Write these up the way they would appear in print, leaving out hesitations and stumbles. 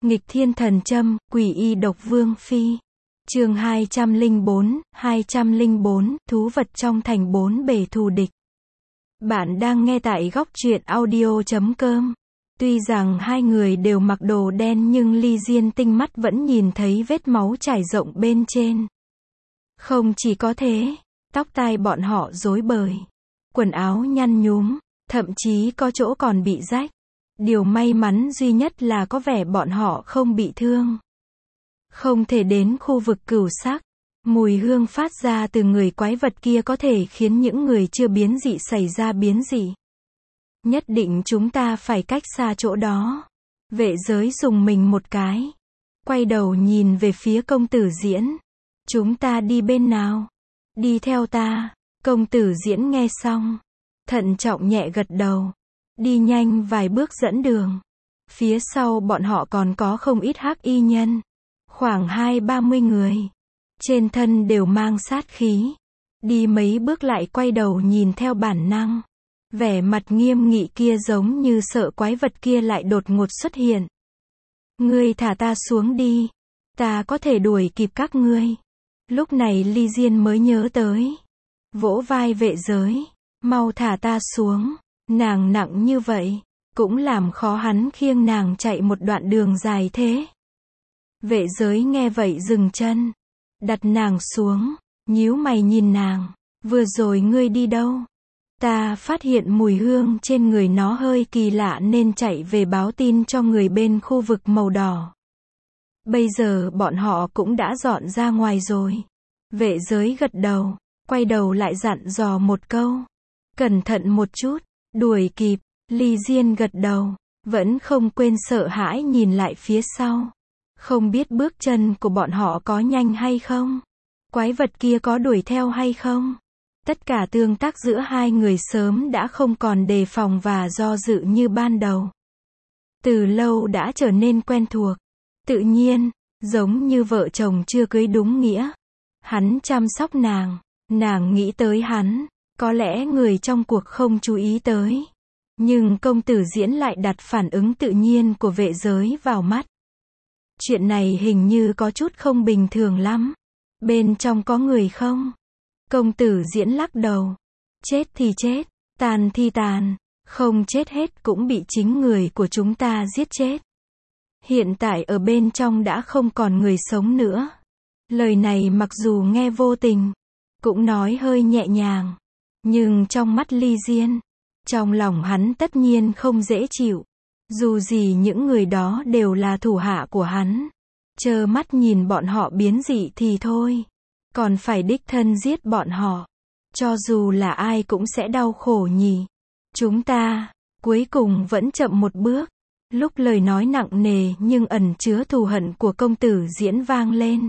Nghịch thiên thần châm, quỷ y độc vương phi. Chương 204, thú vật trong thành bốn bề thù địch. Bạn đang nghe tại góc truyện audio.com. Tuy rằng hai người đều mặc đồ đen nhưng Ly Diên tinh mắt vẫn nhìn thấy vết máu trải rộng bên trên. Không chỉ có thế, tóc tai bọn họ rối bời, quần áo nhăn nhúm, thậm chí có chỗ còn bị rách. Điều may mắn duy nhất là có vẻ bọn họ không bị thương. Không thể đến khu vực cửu sắc. Mùi hương phát ra từ người quái vật kia có thể khiến những người chưa biến dị xảy ra biến dị. Nhất định chúng ta phải cách xa chỗ đó. Vệ giới dùng mình một cái. Quay đầu nhìn về phía công tử Diễn. Chúng ta đi bên nào? Đi theo ta. Công tử Diễn nghe xong, thận trọng nhẹ gật đầu. Đi nhanh vài bước dẫn đường. Phía sau bọn họ còn có không ít hắc y nhân. Khoảng 20-30 người. Trên thân đều mang sát khí. Đi mấy bước lại quay đầu nhìn theo bản năng. Vẻ mặt nghiêm nghị kia giống như sợ quái vật kia lại đột ngột xuất hiện. Ngươi thả ta xuống đi. Ta có thể đuổi kịp các ngươi. Lúc này Ly Diên mới nhớ tới. Vỗ vai vệ giới. Mau thả ta xuống. Nàng nặng như vậy, cũng làm khó hắn khiêng nàng chạy một đoạn đường dài thế. Vệ giới nghe vậy dừng chân, đặt nàng xuống, nhíu mày nhìn nàng. Vừa rồi ngươi đi đâu? Ta phát hiện mùi hương trên người nó hơi kỳ lạ nên chạy về báo tin cho người bên khu vực màu đỏ. Bây giờ bọn họ cũng đã dọn ra ngoài rồi. Vệ giới gật đầu, quay đầu lại dặn dò một câu. Cẩn thận một chút. Đuổi kịp. Ly Diên gật đầu, vẫn không quên sợ hãi nhìn lại phía sau. Không biết bước chân của bọn họ có nhanh hay không? Quái vật kia có đuổi theo hay không? Tất cả tương tác giữa hai người sớm đã không còn đề phòng và do dự như ban đầu. Từ lâu đã trở nên quen thuộc. Tự nhiên, giống như vợ chồng chưa cưới đúng nghĩa. Hắn chăm sóc nàng, nàng nghĩ tới hắn. Có lẽ người trong cuộc không chú ý tới. Nhưng công tử Diễn lại đặt phản ứng tự nhiên của vệ giới vào mắt. Chuyện này hình như có chút không bình thường lắm. Bên trong có người không? Công tử Diễn lắc đầu. Chết thì chết, tàn thì tàn. Không chết hết cũng bị chính người của chúng ta giết chết. Hiện tại ở bên trong đã không còn người sống nữa. Lời này mặc dù nghe vô tình, cũng nói hơi nhẹ nhàng. Nhưng trong mắt Ly Diên, trong lòng hắn tất nhiên không dễ chịu. Dù gì những người đó đều là thủ hạ của hắn. Trơ mắt nhìn bọn họ biến dị thì thôi. Còn phải đích thân giết bọn họ. Cho dù là ai cũng sẽ đau khổ nhỉ. Chúng ta, cuối cùng vẫn chậm một bước. Lúc lời nói nặng nề nhưng ẩn chứa thù hận của công tử Diễn vang lên.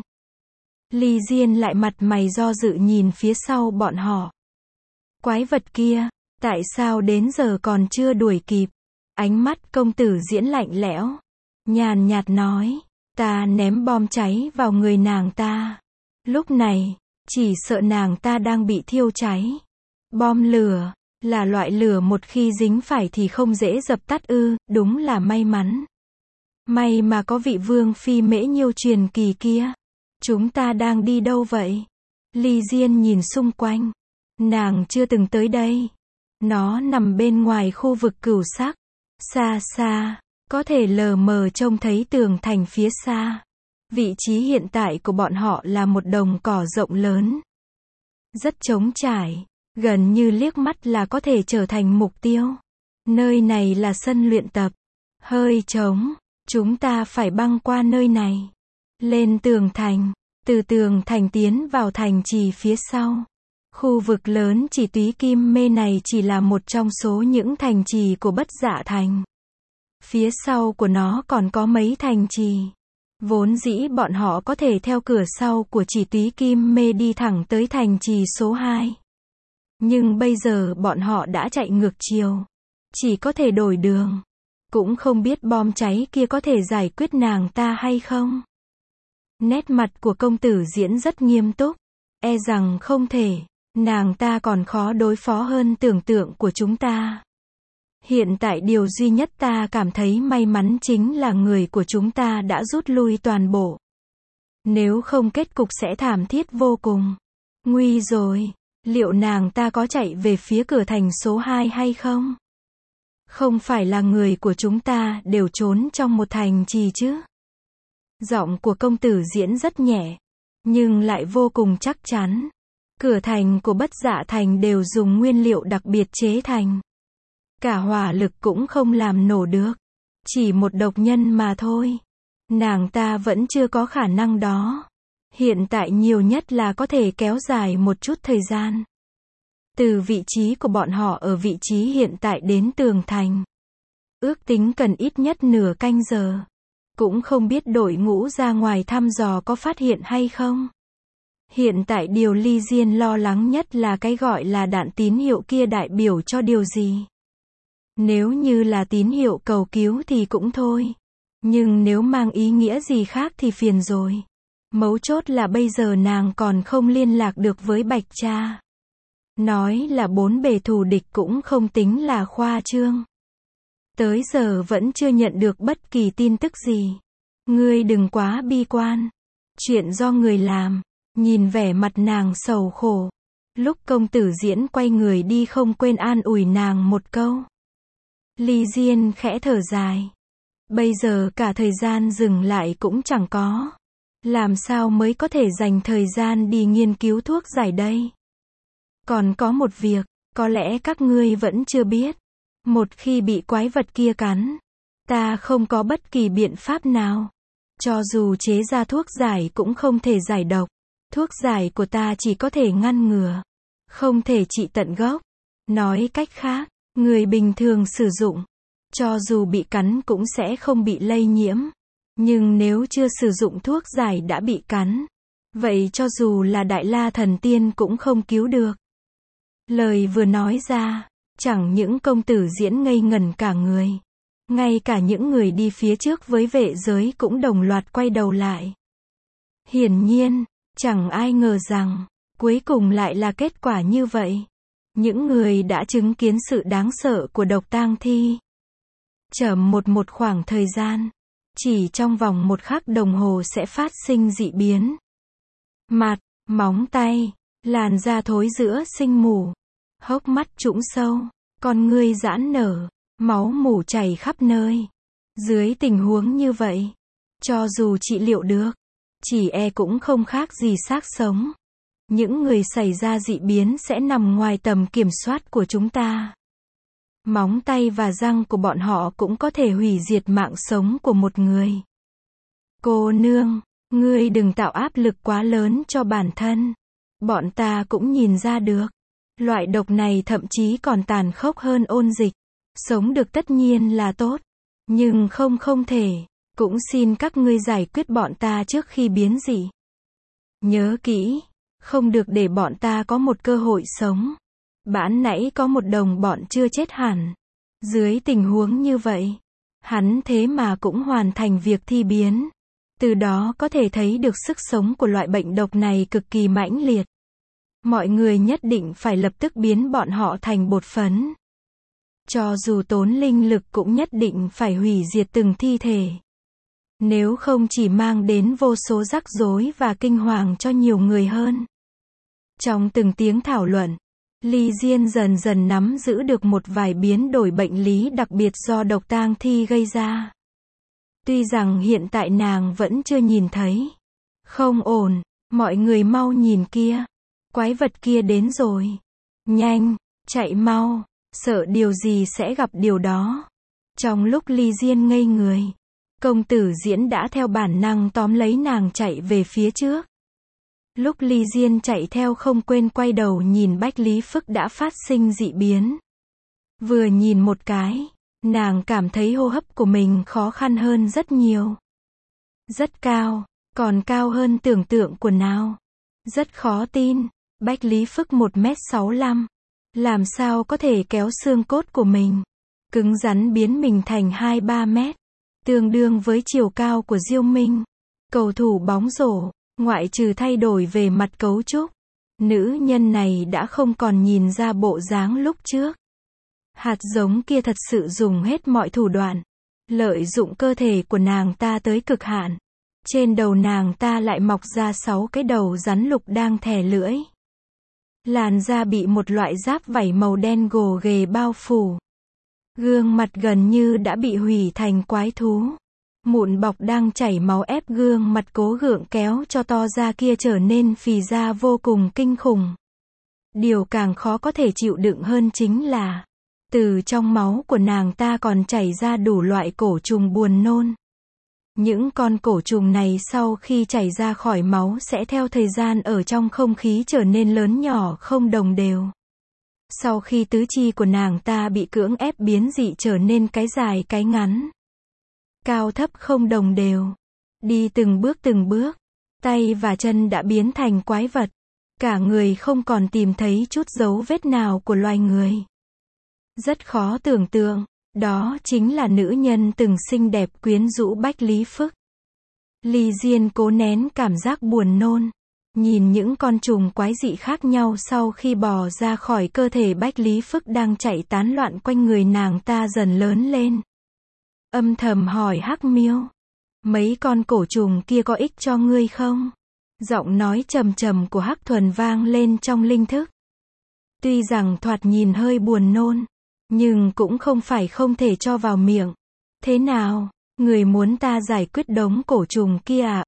Ly Diên lại mặt mày do dự nhìn phía sau bọn họ. Quái vật kia, tại sao đến giờ còn chưa đuổi kịp? Ánh mắt công tử Diễn lạnh lẽo, nhàn nhạt nói, ta ném bom cháy vào người nàng ta. Lúc này, chỉ sợ nàng ta đang bị thiêu cháy. Bom lửa, là loại lửa một khi dính phải thì không dễ dập tắt ư, đúng là may mắn. May mà có vị vương phi Mễ Nhiêu truyền kỳ kia. Chúng ta đang đi đâu vậy? Ly Diên nhìn xung quanh. Nàng chưa từng tới đây. Nó nằm bên ngoài khu vực cửu sắc. Xa xa, có thể lờ mờ trông thấy tường thành phía xa. Vị trí hiện tại của bọn họ là một đồng cỏ rộng lớn. Rất trống trải, gần như liếc mắt là có thể trở thành mục tiêu. Nơi này là sân luyện tập. Hơi trống, chúng ta phải băng qua nơi này. Lên tường thành, từ tường thành tiến vào thành trì phía sau. Khu vực lớn Chỉ Túy Kim Mê này chỉ là một trong số những thành trì của Bất Dạ Thành. Phía sau của nó còn có mấy thành trì. Vốn dĩ bọn họ có thể theo cửa sau của Chỉ Túy Kim Mê đi thẳng tới thành trì số 2. Nhưng bây giờ bọn họ đã chạy ngược chiều. Chỉ có thể đổi đường. Cũng không biết bom cháy kia có thể giải quyết nàng ta hay không. Nét mặt của công tử Diễn rất nghiêm túc. E rằng không thể. Nàng ta còn khó đối phó hơn tưởng tượng của chúng ta. Hiện tại điều duy nhất ta cảm thấy may mắn chính là người của chúng ta đã rút lui toàn bộ. Nếu không kết cục sẽ thảm thiết vô cùng. Nguy rồi, liệu nàng ta có chạy về phía cửa thành số 2 hay không? Không phải là người của chúng ta đều trốn trong một thành trì chứ? Giọng của công tử Diễn rất nhẹ, nhưng lại vô cùng chắc chắn. Cửa thành của Bất Dạ Thành đều dùng nguyên liệu đặc biệt chế thành. Cả hỏa lực cũng không làm nổ được. Chỉ một độc nhân mà thôi. Nàng ta vẫn chưa có khả năng đó. Hiện tại nhiều nhất là có thể kéo dài một chút thời gian. Từ vị trí của bọn họ ở vị trí hiện tại đến tường thành. Ước tính cần ít nhất nửa canh giờ. Cũng không biết đội ngũ ra ngoài thăm dò có phát hiện hay không. Hiện tại điều Ly Diên lo lắng nhất là cái gọi là đạn tín hiệu kia đại biểu cho điều gì. Nếu như là tín hiệu cầu cứu thì cũng thôi. Nhưng nếu mang ý nghĩa gì khác thì phiền rồi. Mấu chốt là bây giờ nàng còn không liên lạc được với Bạch Cha. Nói là 4 bề thù địch cũng không tính là khoa trương. Tới giờ vẫn chưa nhận được bất kỳ tin tức gì. Ngươi đừng quá bi quan. Chuyện do người làm. Nhìn vẻ mặt nàng sầu khổ. Lúc công tử Diễn quay người đi không quên an ủi nàng một câu. Ly Diên khẽ thở dài. Bây giờ cả thời gian dừng lại cũng chẳng có. Làm sao mới có thể dành thời gian đi nghiên cứu thuốc giải đây? Còn có một việc, có lẽ các ngươi vẫn chưa biết. Một khi bị quái vật kia cắn, ta không có bất kỳ biện pháp nào. Cho dù chế ra thuốc giải cũng không thể giải độc. Thuốc giải của ta chỉ có thể ngăn ngừa, không thể trị tận gốc. Nói cách khác, người bình thường sử dụng, cho dù bị cắn cũng sẽ không bị lây nhiễm. Nhưng nếu chưa sử dụng thuốc giải đã bị cắn, vậy cho dù là Đại La Thần Tiên cũng không cứu được. Lời vừa nói ra, chẳng những công tử Diễn ngây ngẩn cả người. Ngay cả những người đi phía trước với vệ giới cũng đồng loạt quay đầu lại. Hiển nhiên, chẳng ai ngờ rằng, cuối cùng lại là kết quả như vậy. Những người đã chứng kiến sự đáng sợ của độc tang thi. Chậm một khoảng thời gian, chỉ trong vòng 1 khắc đồng hồ sẽ phát sinh dị biến. Mặt, móng tay, làn da thối rữa sinh mủ, hốc mắt trũng sâu, con ngươi giãn nở, máu mủ chảy khắp nơi. Dưới tình huống như vậy, cho dù trị liệu được, chỉ e cũng không khác gì xác sống. Những người xảy ra dị biến sẽ nằm ngoài tầm kiểm soát của chúng ta. Móng tay và răng của bọn họ cũng có thể hủy diệt mạng sống của một người. Cô nương, ngươi đừng tạo áp lực quá lớn cho bản thân. Bọn ta cũng nhìn ra được. Loại độc này thậm chí còn tàn khốc hơn ôn dịch. Sống được tất nhiên là tốt. Nhưng không thể. Cũng xin các ngươi giải quyết bọn ta trước khi biến dị. Nhớ kỹ, không được để bọn ta có một cơ hội sống. Bẵng nãy có một đồng bọn chưa chết hẳn. Dưới tình huống như vậy, hắn thế mà cũng hoàn thành việc thi biến. Từ đó có thể thấy được sức sống của loại bệnh độc này cực kỳ mãnh liệt. Mọi người nhất định phải lập tức biến bọn họ thành bột phấn. Cho dù tốn linh lực cũng nhất định phải hủy diệt từng thi thể. Nếu không chỉ mang đến vô số rắc rối và kinh hoàng cho nhiều người hơn. Trong từng tiếng thảo luận, Ly Diên dần dần nắm giữ được một vài biến đổi bệnh lý đặc biệt do độc tang thi gây ra. Tuy rằng hiện tại nàng vẫn chưa nhìn thấy. Không ổn, mọi người mau nhìn kia. Quái vật kia đến rồi. Nhanh, chạy mau, sợ điều gì sẽ gặp điều đó. Trong lúc Ly Diên ngây người, công tử Diễn đã theo bản năng tóm lấy nàng chạy về phía trước. Lúc Ly Diên chạy theo không quên quay đầu nhìn Bách Lý Phức đã phát sinh dị biến. Vừa nhìn một cái, nàng cảm thấy hô hấp của mình khó khăn hơn rất nhiều. Rất cao, còn cao hơn tưởng tượng của nào. Rất khó tin, Bách Lý Phức 1m65. Làm sao có thể kéo xương cốt của mình, cứng rắn biến mình thành 2-3 mét. Tương đương với chiều cao của Diêu Minh. Cầu thủ bóng rổ, ngoại trừ thay đổi về mặt cấu trúc, nữ nhân này đã không còn nhìn ra bộ dáng lúc trước. Hạt giống kia thật sự dùng hết mọi thủ đoạn, lợi dụng cơ thể của nàng ta tới cực hạn. Trên đầu nàng ta lại mọc ra 6 cái đầu rắn lục đang thè lưỡi. Làn da bị một loại giáp vảy màu đen gồ ghề bao phủ. Gương mặt gần như đã bị hủy thành quái thú. Mụn bọc đang chảy máu ép gương mặt cố gượng kéo cho to ra kia trở nên phì ra vô cùng kinh khủng. Điều càng khó có thể chịu đựng hơn chính là, từ trong máu của nàng ta còn chảy ra đủ loại cổ trùng buồn nôn. Những con cổ trùng này sau khi chảy ra khỏi máu sẽ theo thời gian ở trong không khí trở nên lớn nhỏ không đồng đều. Sau khi tứ chi của nàng ta bị cưỡng ép biến dị trở nên cái dài cái ngắn, cao thấp không đồng đều, đi từng bước, tay và chân đã biến thành quái vật. Cả người không còn tìm thấy chút dấu vết nào của loài người. Rất khó tưởng tượng, đó chính là nữ nhân từng xinh đẹp quyến rũ Bách Lý Phức. Ly Diên cố nén cảm giác buồn nôn, nhìn những con trùng quái dị khác nhau sau khi bò ra khỏi cơ thể Bách Lý Phức đang chạy tán loạn quanh người nàng ta dần lớn lên. Âm thầm hỏi Hắc Miêu, mấy con cổ trùng kia có ích cho ngươi không? Giọng nói trầm trầm của Hắc Thuần vang lên trong linh thức. Tuy rằng thoạt nhìn hơi buồn nôn, nhưng cũng không phải không thể cho vào miệng. Thế nào, người muốn ta giải quyết đống cổ trùng kia à?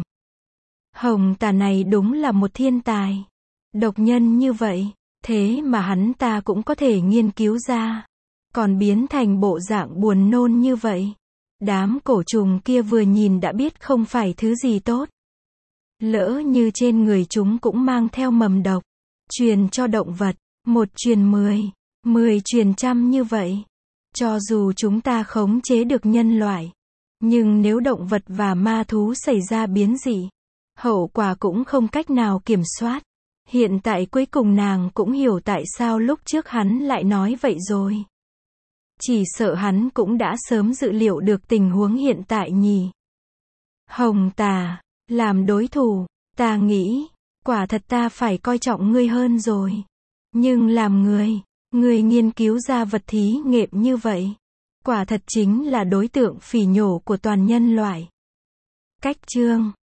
Hồng Tà này đúng là một thiên tài. Độc nhân như vậy, thế mà hắn ta cũng có thể nghiên cứu ra. Còn biến thành bộ dạng buồn nôn như vậy. Đám cổ trùng kia vừa nhìn đã biết không phải thứ gì tốt. Lỡ như trên người chúng cũng mang theo mầm độc, truyền cho động vật, 1 truyền 10, 10 truyền trăm như vậy. Cho dù chúng ta khống chế được nhân loại, nhưng nếu động vật và ma thú xảy ra biến dị, hậu quả cũng không cách nào kiểm soát. Hiện tại cuối cùng nàng cũng hiểu tại sao lúc trước hắn lại nói vậy rồi. Chỉ sợ hắn cũng đã sớm dự liệu được tình huống hiện tại nhỉ. Hồng Tà, làm đối thủ, ta nghĩ, quả thật ta phải coi trọng ngươi hơn rồi. Nhưng làm người nghiên cứu ra vật thí nghiệm như vậy, quả thật chính là đối tượng phỉ nhổ của toàn nhân loại. Cách chương